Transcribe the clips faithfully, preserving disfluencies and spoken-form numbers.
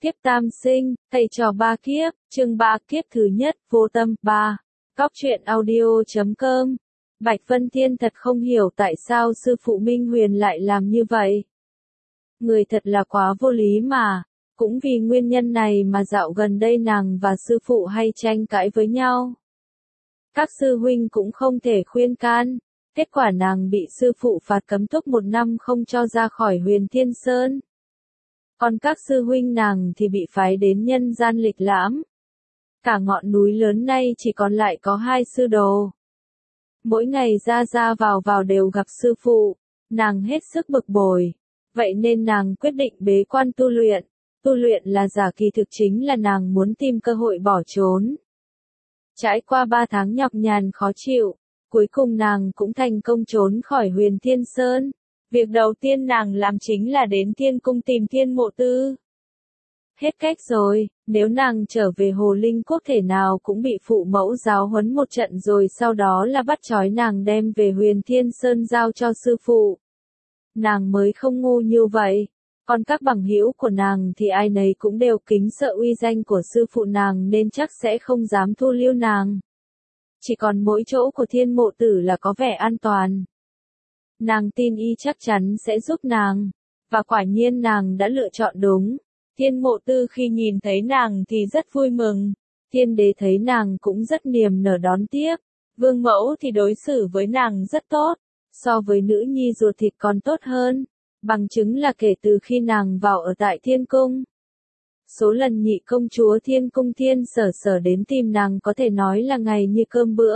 Kiếp tam sinh, thầy trò ba kiếp, chương ba kiếp thứ nhất, vô tâm, ba. Cóc truyện audio chấm com. Bạch Vân Thiên thật không hiểu tại sao sư phụ Minh Huyền lại làm như vậy. Người thật là quá vô lý mà. Cũng vì nguyên nhân này mà dạo gần đây nàng và sư phụ hay tranh cãi với nhau. Các sư huynh cũng không thể khuyên can. Kết quả nàng bị sư phụ phạt cấm túc một năm không cho ra khỏi Huyền Thiên Sơn. Còn các sư huynh nàng thì bị phái đến nhân gian lịch lãm. Cả ngọn núi lớn nay chỉ còn lại có hai sư đồ. Mỗi ngày ra ra vào vào đều gặp sư phụ, nàng hết sức bực bội. Vậy nên nàng quyết định bế quan tu luyện. Tu luyện là giả, kỳ thực chính là nàng muốn tìm cơ hội bỏ trốn. Trải qua ba tháng nhọc nhằn khó chịu, cuối cùng nàng cũng thành công trốn khỏi Huyền Thiên Sơn. Việc đầu tiên nàng làm chính là đến Thiên Cung tìm Thiên Mộ Tư. Hết cách rồi, nếu nàng trở về Hồ Linh Quốc thể nào cũng bị phụ mẫu giáo huấn một trận rồi sau đó là bắt trói nàng đem về Huyền Thiên Sơn giao cho sư phụ. Nàng mới không ngu như vậy. Còn các bằng hữu của nàng thì ai nấy cũng đều kính sợ uy danh của sư phụ nàng nên chắc sẽ không dám thu lưu nàng. Chỉ còn mỗi chỗ của Thiên Mộ Tử là có vẻ an toàn. Nàng tin y chắc chắn sẽ giúp nàng. Và quả nhiên nàng đã lựa chọn đúng. Thiên Mộ Tư khi nhìn thấy nàng thì rất vui mừng. Thiên Đế thấy nàng cũng rất niềm nở đón tiếp. Vương Mẫu thì đối xử với nàng rất tốt. So với nữ nhi ruột thịt còn tốt hơn. Bằng chứng là kể từ khi nàng vào ở tại Thiên Cung. Số lần nhị công chúa Thiên Cung Thiên Sở Sở đến tìm nàng có thể nói là ngày như cơm bữa.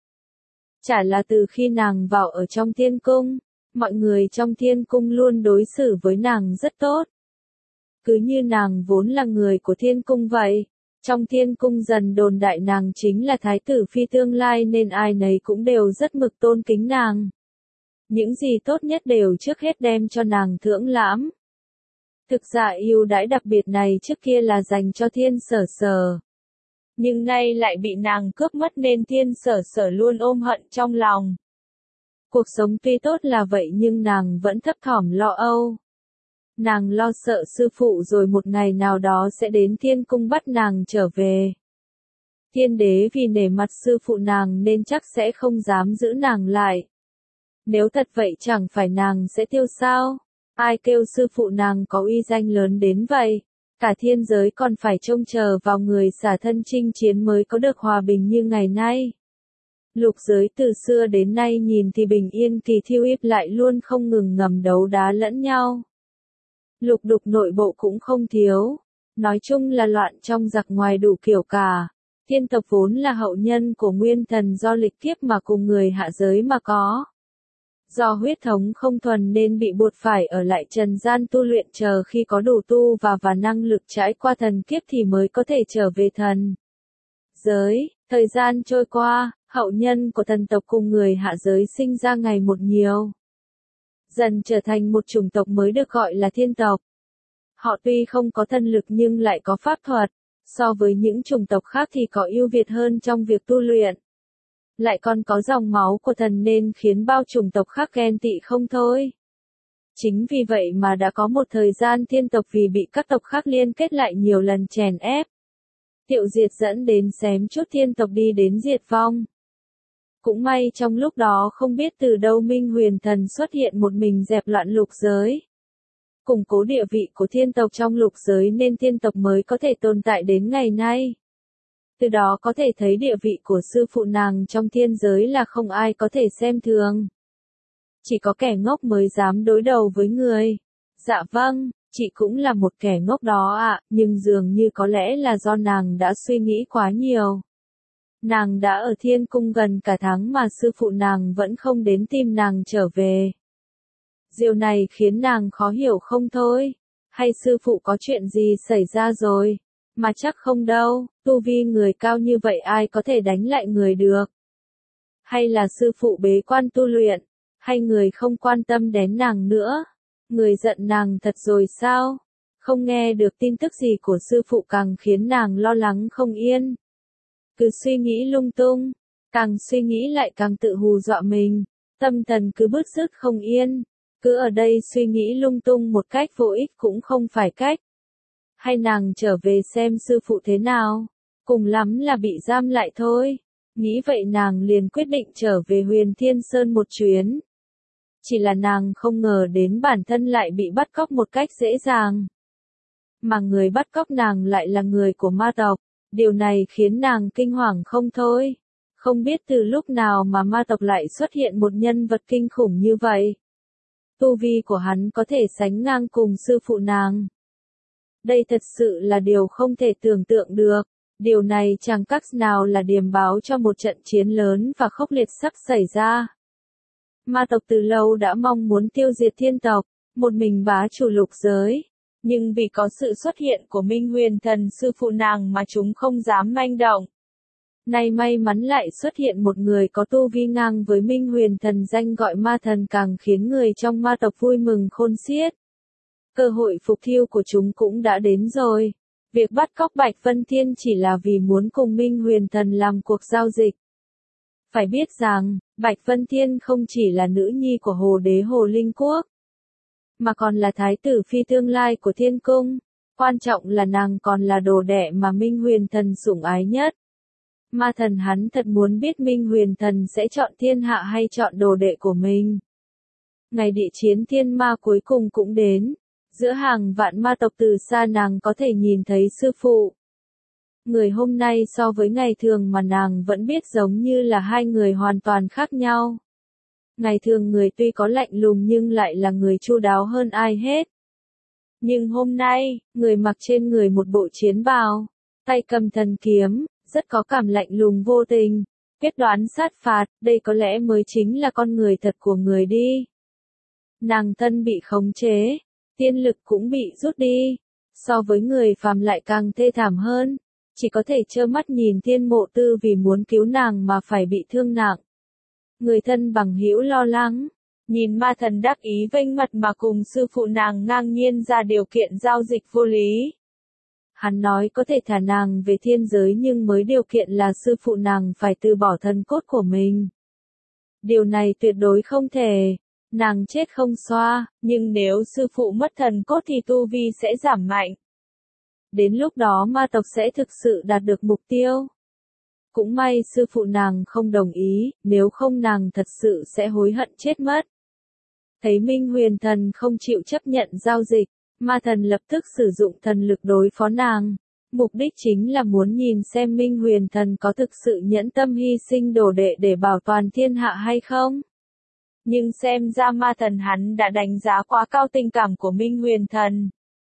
Chả là từ khi nàng vào ở trong Thiên Cung, mọi người trong Thiên Cung luôn đối xử với nàng rất tốt. Cứ như nàng vốn là người của Thiên Cung vậy. Trong Thiên Cung dần đồn đại nàng chính là thái tử phi tương lai nên ai nấy cũng đều rất mực tôn kính nàng. Những gì tốt nhất đều trước hết đem cho nàng thưởng lãm. Thực ra ưu đãi đặc biệt này trước kia là dành cho Thiên Sở Sở. Nhưng nay lại bị nàng cướp mất nên Thiên Sở Sở luôn ôm hận trong lòng. Cuộc sống tuy tốt là vậy nhưng nàng vẫn thấp thỏm lo âu. Nàng lo sợ sư phụ rồi một ngày nào đó sẽ đến Thiên Cung bắt nàng trở về. Thiên Đế vì nể mặt sư phụ nàng nên chắc sẽ không dám giữ nàng lại. Nếu thật vậy chẳng phải nàng sẽ tiêu sao? Ai kêu sư phụ nàng có uy danh lớn đến vậy? Cả thiên giới còn phải trông chờ vào người xả thân chinh chiến mới có được hòa bình như ngày nay. Lục giới từ xưa đến nay nhìn thì bình yên kỳ thiêu íp lại luôn không ngừng ngầm đấu đá lẫn nhau. Lục đục nội bộ cũng không thiếu. Nói chung là loạn trong giặc ngoài đủ kiểu cả. Thiên tộc vốn là hậu nhân của nguyên thần do lịch kiếp mà cùng người hạ giới mà có. Do huyết thống không thuần nên bị buộc phải ở lại trần gian tu luyện chờ khi có đủ tu và và năng lực trải qua thần kiếp thì mới có thể trở về thần giới. Thời gian trôi qua, hậu nhân của thần tộc cùng người hạ giới sinh ra ngày một nhiều. Dần trở thành một chủng tộc mới được gọi là thiên tộc. Họ tuy không có thần lực nhưng lại có pháp thuật. So với những chủng tộc khác thì có ưu việt hơn trong việc tu luyện. Lại còn có dòng máu của thần nên khiến bao chủng tộc khác ghen tị không thôi. Chính vì vậy mà đã có một thời gian thiên tộc vì bị các tộc khác liên kết lại nhiều lần chèn ép. Tiêu diệt dẫn đến xém chút thiên tộc đi đến diệt vong. Cũng may trong lúc đó không biết từ đâu Minh Huyền Thần xuất hiện một mình dẹp loạn lục giới. Củng cố địa vị của thiên tộc trong lục giới nên thiên tộc mới có thể tồn tại đến ngày nay. Từ đó có thể thấy địa vị của sư phụ nàng trong thiên giới là không ai có thể xem thường. Chỉ có kẻ ngốc mới dám đối đầu với người. Dạ vâng, chị cũng là một kẻ ngốc đó ạ, à, nhưng dường như có lẽ là do nàng đã suy nghĩ quá nhiều. Nàng đã ở Thiên Cung gần cả tháng mà sư phụ nàng vẫn không đến tìm nàng trở về. Điều này khiến nàng khó hiểu không thôi. Hay sư phụ có chuyện gì xảy ra rồi? Mà chắc không đâu, tu vi người cao như vậy ai có thể đánh lại người được. Hay là sư phụ bế quan tu luyện, hay người không quan tâm đến nàng nữa. Người giận nàng thật rồi sao? Không nghe được tin tức gì của sư phụ càng khiến nàng lo lắng không yên. Cứ suy nghĩ lung tung, càng suy nghĩ lại càng tự hù dọa mình, tâm thần cứ bứt rứt không yên. Cứ ở đây suy nghĩ lung tung một cách vô ích cũng không phải cách. Hay nàng trở về xem sư phụ thế nào? Cùng lắm là bị giam lại thôi. Nghĩ vậy nàng liền quyết định trở về Huyền Thiên Sơn một chuyến. Chỉ là nàng không ngờ đến bản thân lại bị bắt cóc một cách dễ dàng. Mà người bắt cóc nàng lại là người của ma tộc. Điều này khiến nàng kinh hoàng không thôi. Không biết từ lúc nào mà ma tộc lại xuất hiện một nhân vật kinh khủng như vậy. Tu vi của hắn có thể sánh ngang cùng sư phụ nàng. Đây thật sự là điều không thể tưởng tượng được. Điều này chẳng khác nào là điềm báo cho một trận chiến lớn và khốc liệt sắp xảy ra. Ma tộc từ lâu đã mong muốn tiêu diệt thiên tộc, một mình bá chủ lục giới. Nhưng vì có sự xuất hiện của Minh Huyền Thần sư phụ nàng mà chúng không dám manh động. Nay may mắn lại xuất hiện một người có tu vi ngang với Minh Huyền Thần danh gọi ma thần càng khiến người trong ma tộc vui mừng khôn xiết. Cơ hội phục thiêu của chúng cũng đã đến rồi. Việc bắt cóc Bạch Vân Thiên chỉ là vì muốn cùng Minh Huyền Thần làm cuộc giao dịch. Phải biết rằng, Bạch Vân Thiên không chỉ là nữ nhi của Hồ Đế Hồ Linh Quốc, mà còn là thái tử phi tương lai của Thiên Cung. Quan trọng là nàng còn là đồ đệ mà Minh Huyền Thần sủng ái nhất. Ma thần hắn thật muốn biết Minh Huyền Thần sẽ chọn thiên hạ hay chọn đồ đệ của mình. Ngày địa chiến thiên ma cuối cùng cũng đến. Giữa hàng vạn ma tộc từ xa nàng có thể nhìn thấy sư phụ. Người hôm nay so với ngày thường mà nàng vẫn biết giống như là hai người hoàn toàn khác nhau. Ngày thường người tuy có lạnh lùng nhưng lại là người chu đáo hơn ai hết. Nhưng hôm nay, người mặc trên người một bộ chiến bào, tay cầm thần kiếm, rất có cảm lạnh lùng vô tình, quyết đoán sát phạt, đây có lẽ mới chính là con người thật của người đi. Nàng thân bị khống chế, tiên lực cũng bị rút đi, so với người phàm lại càng thê thảm hơn, chỉ có thể trơ mắt nhìn Thiên Mộ Tư vì muốn cứu nàng mà phải bị thương nặng. Người thân bằng hữu lo lắng, nhìn ma thần đắc ý vênh mặt mà cùng sư phụ nàng ngang nhiên ra điều kiện giao dịch vô lý. Hắn nói có thể thả nàng về thiên giới nhưng mới điều kiện là sư phụ nàng phải từ bỏ thần cốt của mình. Điều này tuyệt đối không thể. Nàng chết không xoa, nhưng nếu sư phụ mất thần cốt thì tu vi sẽ giảm mạnh. Đến lúc đó ma tộc sẽ thực sự đạt được mục tiêu. Cũng may sư phụ nàng không đồng ý, nếu không nàng thật sự sẽ hối hận chết mất. Thấy Minh Huyền Thần không chịu chấp nhận giao dịch, ma thần lập tức sử dụng thần lực đối phó nàng. Mục đích chính là muốn nhìn xem Minh Huyền Thần có thực sự nhẫn tâm hy sinh đồ đệ để bảo toàn thiên hạ hay không. Nhưng xem ra ma thần hắn đã đánh giá quá cao tình cảm của Minh Huyền Thần.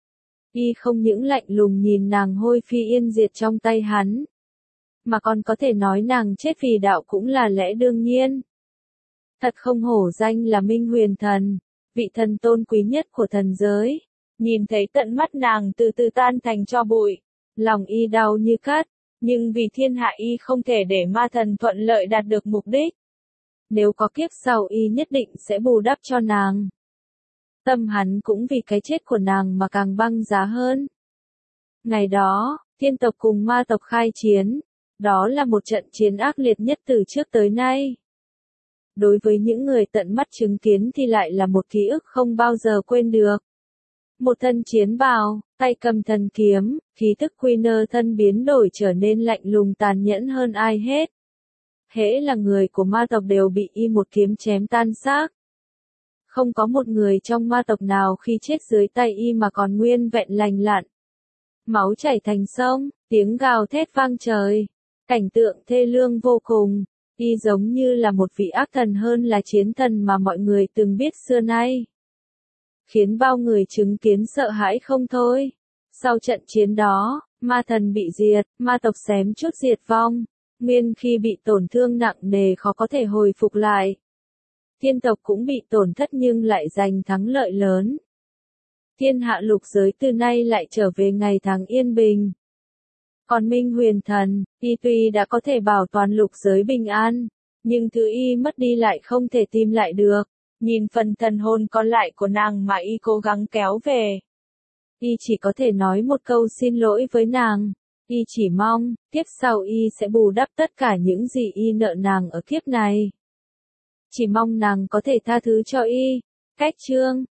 Y không những lạnh lùng nhìn nàng hôi phi yên diệt trong tay hắn, mà còn có thể nói nàng chết vì đạo cũng là lẽ đương nhiên. Thật không hổ danh là Minh Huyền Thần, vị thần tôn quý nhất của thần giới. Nhìn thấy tận mắt nàng từ từ tan thành tro bụi, lòng y đau như cắt, nhưng vì thiên hạ y không thể để ma thần thuận lợi đạt được mục đích. Nếu có kiếp sau y nhất định sẽ bù đắp cho nàng. Tâm hắn cũng vì cái chết của nàng mà càng băng giá hơn. Ngày đó, thiên tộc cùng ma tộc khai chiến. Đó là một trận chiến ác liệt nhất từ trước tới nay. Đối với những người tận mắt chứng kiến thì lại là một ký ức không bao giờ quên được. Một thân chiến bào, tay cầm thần kiếm, khí tức quy nơ thân biến đổi trở nên lạnh lùng tàn nhẫn hơn ai hết. Hễ là người của ma tộc đều bị y một kiếm chém tan xác. Không có một người trong ma tộc nào khi chết dưới tay y mà còn nguyên vẹn lành lặn. Máu chảy thành sông, tiếng gào thét vang trời. Cảnh tượng thê lương vô cùng, y giống như là một vị ác thần hơn là chiến thần mà mọi người từng biết xưa nay. Khiến bao người chứng kiến sợ hãi không thôi. Sau trận chiến đó, ma thần bị diệt, ma tộc xém chút diệt vong. Nguyên khi bị tổn thương nặng nề khó có thể hồi phục lại. Thiên tộc cũng bị tổn thất nhưng lại giành thắng lợi lớn. Thiên hạ lục giới từ nay lại trở về ngày tháng yên bình. Còn Minh Huyền Thần, y tuy đã có thể bảo toàn lục giới bình an, nhưng thứ y mất đi lại không thể tìm lại được. Nhìn phần thần hồn còn lại của nàng mà y cố gắng kéo về. Y chỉ có thể nói một câu xin lỗi với nàng. Y chỉ mong, kiếp sau y sẽ bù đắp tất cả những gì y nợ nàng ở kiếp này. Chỉ mong nàng có thể tha thứ cho y. Cách chương